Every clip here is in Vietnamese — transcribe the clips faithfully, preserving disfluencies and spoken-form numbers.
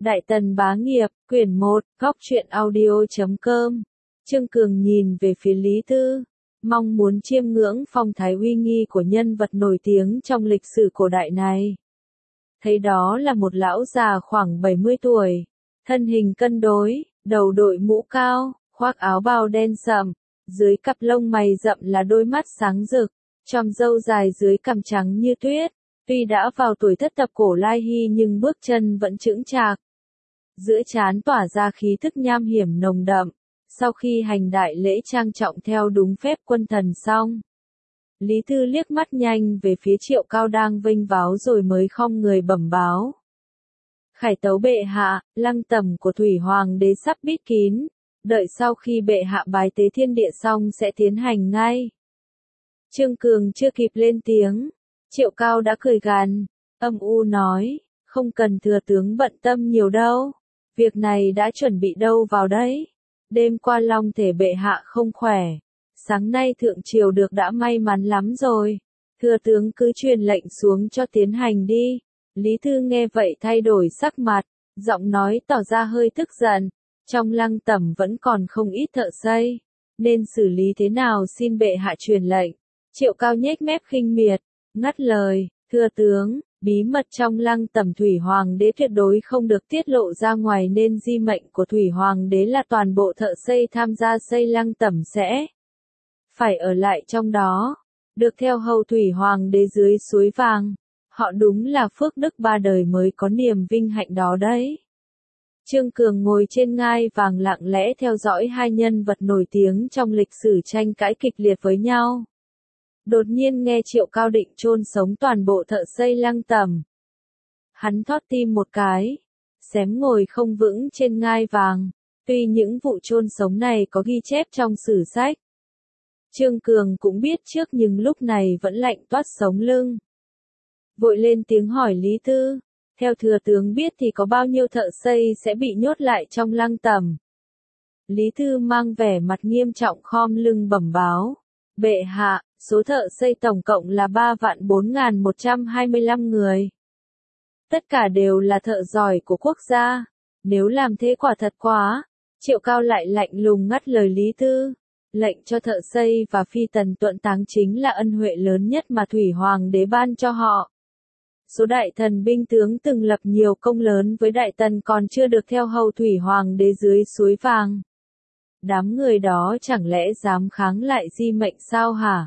Đại Tần bá nghiệp, quyển một, góc truyện audio chấm com. Trương Cường nhìn về phía Lý Tư, mong muốn chiêm ngưỡng phong thái uy nghi của nhân vật nổi tiếng trong lịch sử cổ đại này. Thấy đó là một lão già khoảng bảy mươi tuổi, thân hình cân đối, đầu đội mũ cao, khoác áo bào đen sậm, dưới cặp lông mày rậm là đôi mắt sáng rực, chòm râu dài dưới cằm trắng như tuyết. Tuy đã vào tuổi thất thập cổ lai hy nhưng bước chân vẫn chững chạc. Giữa trán tỏa ra khí thức nham hiểm nồng đậm, sau khi hành đại lễ trang trọng theo đúng phép quân thần xong. Lý Tư liếc mắt nhanh về phía Triệu Cao đang vênh váo rồi mới khom người bẩm báo. Khải tấu bệ hạ, lăng tẩm của Thủy Hoàng đế sắp bít kín, đợi sau khi bệ hạ bái tế thiên địa xong sẽ tiến hành ngay. Trương Cường chưa kịp lên tiếng, Triệu Cao đã cười gằn, âm u nói, không cần thừa tướng bận tâm nhiều đâu, việc này đã chuẩn bị đâu vào đấy. Đêm qua long thể bệ hạ không khỏe, sáng nay thượng triều được đã may mắn lắm rồi, thừa tướng cứ truyền lệnh xuống cho tiến hành đi. Lý Tư nghe vậy thay đổi sắc mặt, giọng nói tỏ ra hơi tức giận, trong lăng tẩm vẫn còn không ít thợ xây, nên xử lý thế nào xin bệ hạ truyền lệnh. Triệu Cao nhếch mép khinh miệt, ngắt lời, thưa tướng, bí mật trong lăng tẩm Thủy Hoàng đế tuyệt đối không được tiết lộ ra ngoài nên di mệnh của Thủy Hoàng đế là toàn bộ thợ xây tham gia xây lăng tẩm sẽ phải ở lại trong đó, được theo hầu Thủy Hoàng đế dưới suối vàng. Họ đúng là phước đức ba đời mới có niềm vinh hạnh đó đấy. Trương Cường ngồi trên ngai vàng lặng lẽ theo dõi hai nhân vật nổi tiếng trong lịch sử tranh cãi kịch liệt với nhau. Đột nhiên nghe Triệu Cao định chôn sống toàn bộ thợ xây lăng tẩm. Hắn thót tim một cái, xém ngồi không vững trên ngai vàng, tuy những vụ chôn sống này có ghi chép trong sử sách. Trương Cường cũng biết trước nhưng lúc này vẫn lạnh toát sống lưng. Vội lên tiếng hỏi Lý Tư, theo thừa tướng biết thì có bao nhiêu thợ xây sẽ bị nhốt lại trong lăng tẩm. Lý Tư mang vẻ mặt nghiêm trọng khom lưng bẩm báo, bệ hạ, số thợ xây tổng cộng là ba vạn bốn nghìn một trăm hai mươi lăm người. Tất cả đều là thợ giỏi của quốc gia, nếu làm thế quả thật quá. Triệu Cao lại lạnh lùng ngắt lời Lý Tư, lệnh cho thợ xây và phi tần tuẫn táng chính là ân huệ lớn nhất mà Thủy Hoàng đế ban cho họ. Số đại thần binh tướng từng lập nhiều công lớn với đại tần còn chưa được theo hầu Thủy Hoàng đế dưới suối vàng. Đám người đó chẳng lẽ dám kháng lại di mệnh sao hả?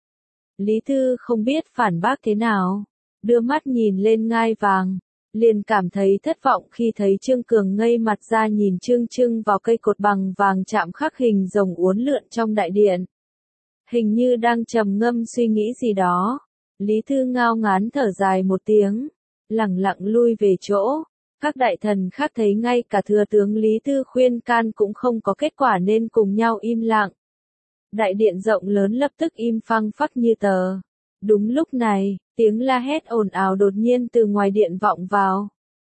Lý Tư không biết phản bác thế nào, đưa mắt nhìn lên ngai vàng, liền cảm thấy thất vọng khi thấy Trương Cường ngây mặt ra nhìn trưng trưng vào cây cột bằng vàng chạm khắc hình rồng uốn lượn trong đại điện. Hình như đang trầm ngâm suy nghĩ gì đó, Lý Tư ngao ngán thở dài một tiếng, lẳng lặng lui về chỗ. Các đại thần khác thấy ngay cả thừa tướng Lý Tư khuyên can cũng không có kết quả nên cùng nhau im lặng. Đại điện rộng lớn lập tức im phăng phắc như tờ. Đúng lúc này, tiếng la hét ồn ào đột nhiên từ ngoài điện vọng vào.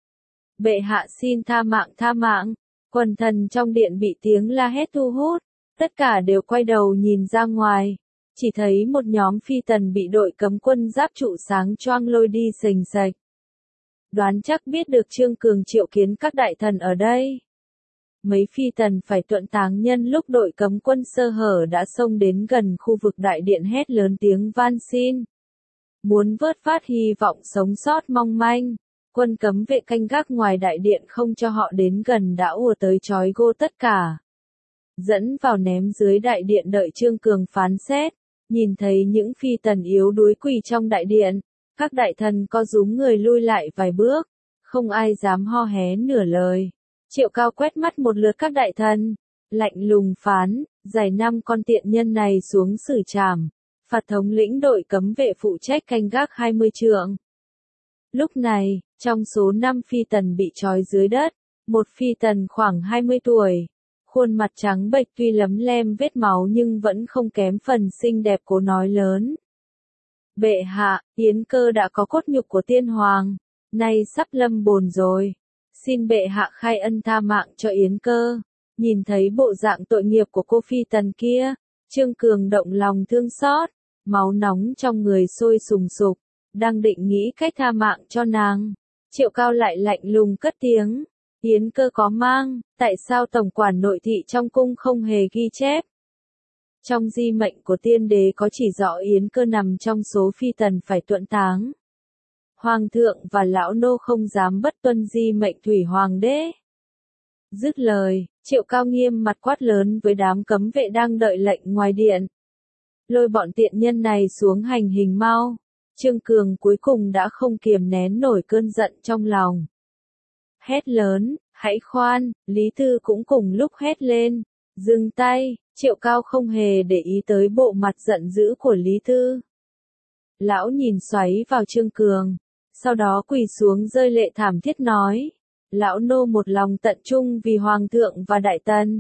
Bệ hạ xin tha mạng tha mạng, quần thần trong điện bị tiếng la hét thu hút, tất cả đều quay đầu nhìn ra ngoài, chỉ thấy một nhóm phi tần bị đội cấm quân giáp trụ sáng choang lôi đi sềnh sạch. Đoán chắc biết được Trương Cường triệu kiến các đại thần ở đây. Mấy phi tần phải tuẫn táng nhân lúc đội cấm quân sơ hở đã xông đến gần khu vực đại điện hét lớn tiếng van xin. Muốn vớt phát hy vọng sống sót mong manh, quân cấm vệ canh gác ngoài đại điện không cho họ đến gần đã ùa tới trói gô tất cả. Dẫn vào ném dưới đại điện đợi Trương Cường phán xét, nhìn thấy những phi tần yếu đuối quỳ trong đại điện. Các đại thần co rúm người lui lại vài bước, không ai dám ho hé nửa lời. Triệu Cao quét mắt một lượt các đại thần, lạnh lùng phán, giải năm con tiện nhân này xuống xử trảm, phạt thống lĩnh đội cấm vệ phụ trách canh gác hai mươi trượng. Lúc này, trong số năm phi tần bị trói dưới đất, một phi tần khoảng hai mươi tuổi, khuôn mặt trắng bệch tuy lấm lem vết máu nhưng vẫn không kém phần xinh đẹp cố nói lớn. Bệ hạ, Yến Cơ đã có cốt nhục của tiên hoàng, nay sắp lâm bồn rồi. Xin bệ hạ khai ân tha mạng cho Yến Cơ. Nhìn thấy bộ dạng tội nghiệp của cô phi tần kia, Trương Cường động lòng thương xót, máu nóng trong người sôi sùng sục, đang định nghĩ cách tha mạng cho nàng. Triệu Cao lại lạnh lùng cất tiếng, Yến Cơ có mang, tại sao tổng quản nội thị trong cung không hề ghi chép? Trong di mệnh của tiên đế có chỉ rõ Yến Cơ nằm trong số phi tần phải tuẫn táng. Hoàng thượng và lão nô không dám bất tuân di mệnh thủy hoàng đế. Dứt lời, Triệu Cao nghiêm mặt quát lớn với đám cấm vệ đang đợi lệnh ngoài điện. Lôi bọn tiện nhân này xuống hành hình mau. Trương Cường cuối cùng đã không kiềm nén nổi cơn giận trong lòng. Hét lớn, hãy khoan, Lý Tư cũng cùng lúc hét lên. Dừng tay, Triệu Cao không hề để ý tới bộ mặt giận dữ của Lý Tư. Lão nhìn xoáy vào Trương Cường, sau đó quỳ xuống rơi lệ thảm thiết nói. Lão nô một lòng tận trung vì Hoàng thượng và Đại Tần.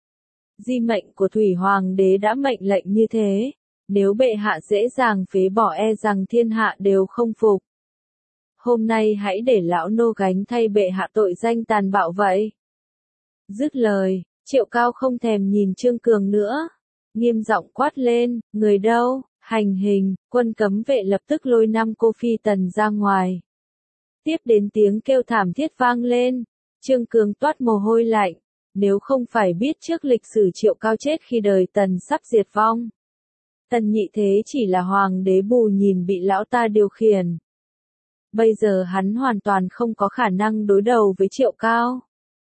Di mệnh của Thủy Hoàng đế đã mệnh lệnh như thế, nếu bệ hạ dễ dàng phế bỏ e rằng thiên hạ đều không phục. Hôm nay hãy để lão nô gánh thay bệ hạ tội danh tàn bạo vậy. Dứt lời, Triệu Cao không thèm nhìn Trương Cường nữa, nghiêm giọng quát lên, người đâu, hành hình, quân cấm vệ lập tức lôi năm cô phi tần ra ngoài. Tiếp đến tiếng kêu thảm thiết vang lên, Trương Cường toát mồ hôi lạnh, nếu không phải biết trước lịch sử Triệu Cao chết khi đời Tần sắp diệt vong. Tần Nhị Thế chỉ là hoàng đế bù nhìn bị lão ta điều khiển. Bây giờ hắn hoàn toàn không có khả năng đối đầu với Triệu Cao.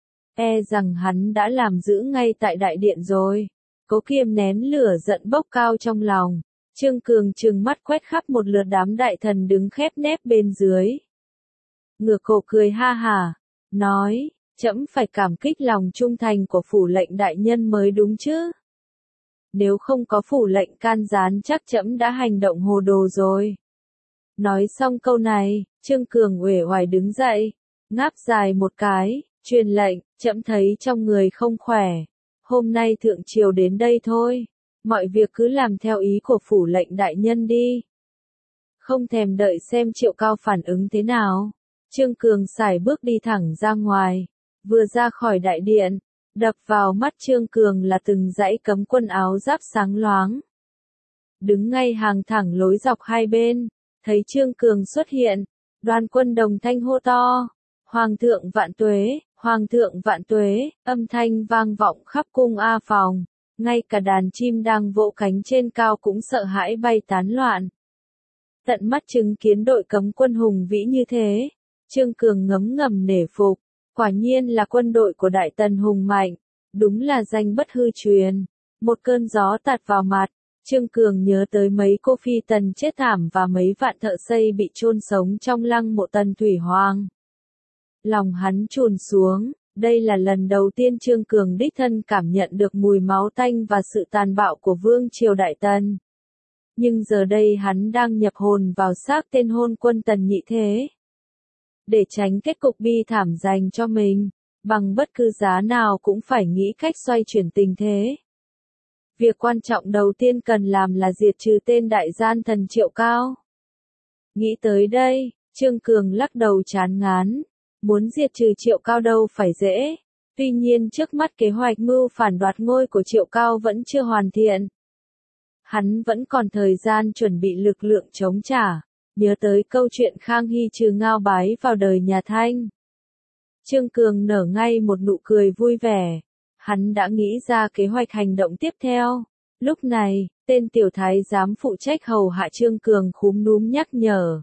E rằng hắn đã làm giữ ngay tại đại điện rồi. Cố kiềm nén lửa giận bốc cao trong lòng. Trương Cường trừng mắt quét khắp một lượt đám đại thần đứng khép nép bên dưới. Ngửa cổ cười ha hả, nói, trẫm phải cảm kích lòng trung thành của phủ lệnh đại nhân mới đúng chứ. Nếu không có phủ lệnh can gián chắc trẫm đã hành động hồ đồ rồi. Nói xong câu này, Trương Cường uể oải đứng dậy, ngáp dài một cái, truyền lệnh, trẫm thấy trong người không khỏe. Hôm nay thượng triều đến đây thôi, mọi việc cứ làm theo ý của phủ lệnh đại nhân đi. Không thèm đợi xem Triệu Cao phản ứng thế nào, Trương Cường sải bước đi thẳng ra ngoài, vừa ra khỏi đại điện, đập vào mắt Trương Cường là từng dãy cấm quân áo giáp sáng loáng. Đứng ngay hàng thẳng lối dọc hai bên, thấy Trương Cường xuất hiện, đoàn quân đồng thanh hô to, Hoàng thượng vạn tuế, Hoàng thượng vạn tuế, âm thanh vang vọng khắp cung A Phòng, ngay cả đàn chim đang vỗ cánh trên cao cũng sợ hãi bay tán loạn. Tận mắt chứng kiến đội cấm quân hùng vĩ như thế, Trương Cường ngấm ngầm nể phục, quả nhiên là quân đội của Đại Tần hùng mạnh, đúng là danh bất hư truyền. Một cơn gió tạt vào mặt, Trương Cường nhớ tới mấy cô phi tần chết thảm và mấy vạn thợ xây bị chôn sống trong lăng mộ Tần Thủy Hoàng. Lòng hắn chùn xuống, đây là lần đầu tiên Trương Cường đích thân cảm nhận được mùi máu tanh và sự tàn bạo của vương triều Đại Tần. Nhưng giờ đây hắn đang nhập hồn vào xác tên hôn quân Tần Nhị Thế. Để tránh kết cục bi thảm dành cho mình, bằng bất cứ giá nào cũng phải nghĩ cách xoay chuyển tình thế. Việc quan trọng đầu tiên cần làm là diệt trừ tên đại gian thần Triệu Cao. Nghĩ tới đây, Trương Cường lắc đầu chán ngán. Muốn diệt trừ Triệu Cao đâu phải dễ. Tuy nhiên trước mắt kế hoạch mưu phản đoạt ngôi của Triệu Cao vẫn chưa hoàn thiện. Hắn vẫn còn thời gian chuẩn bị lực lượng chống trả. Nhớ tới câu chuyện Khang Hy trừ Ngao Bái vào đời nhà Thanh. Trương Cường nở ngay một nụ cười vui vẻ. Hắn đã nghĩ ra kế hoạch hành động tiếp theo. Lúc này, tên tiểu thái giám phụ trách hầu hạ Trương Cường khúm núm nhắc nhở.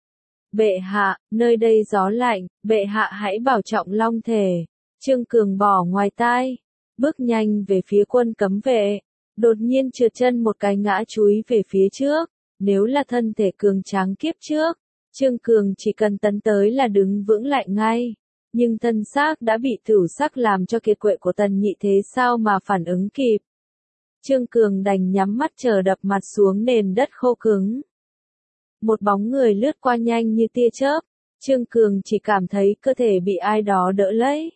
Bệ hạ, nơi đây gió lạnh, bệ hạ hãy bảo trọng long thể. Trương Cường bỏ ngoài tai, bước nhanh về phía quân cấm vệ. Đột nhiên trượt chân một cái ngã chúi về phía trước. Nếu là thân thể cường tráng kiếp trước, Trương Cường chỉ cần tấn tới là đứng vững lại ngay. Nhưng thân xác đã bị thử sắc làm cho kiệt quệ của Tần Nhị Thế sao mà phản ứng kịp. Trương Cường đành nhắm mắt chờ đập mặt xuống nền đất khô cứng. Một bóng người lướt qua nhanh như tia chớp, Trương Cường chỉ cảm thấy cơ thể bị ai đó đỡ lấy.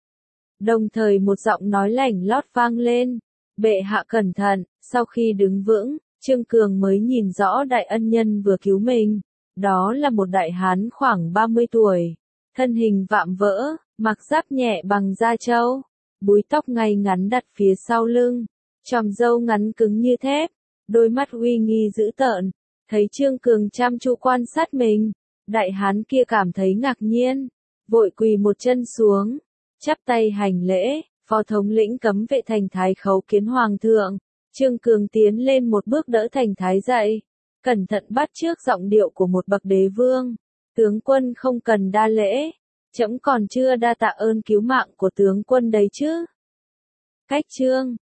Đồng thời một giọng nói lảnh lót vang lên, bệ hạ cẩn thận. Sau khi đứng vững, Trương Cường mới nhìn rõ đại ân nhân vừa cứu mình. Đó là một đại hán khoảng ba mươi tuổi, thân hình vạm vỡ, mặc giáp nhẹ bằng da trâu, búi tóc ngay ngắn đặt phía sau lưng, chòm râu ngắn cứng như thép, đôi mắt uy nghi dữ tợn. Thấy Trương Cường chăm chú quan sát mình, đại hán kia cảm thấy ngạc nhiên, vội quỳ một chân xuống, Chắp tay hành lễ, phó thống lĩnh cấm vệ thành thái khấu kiến hoàng thượng. Trương Cường tiến lên một bước đỡ thành thái dậy, cẩn thận bắt chước giọng điệu của một bậc đế vương. Tướng quân không cần đa lễ, trẫm còn chưa đa tạ ơn cứu mạng của tướng quân đấy chứ. Cách chương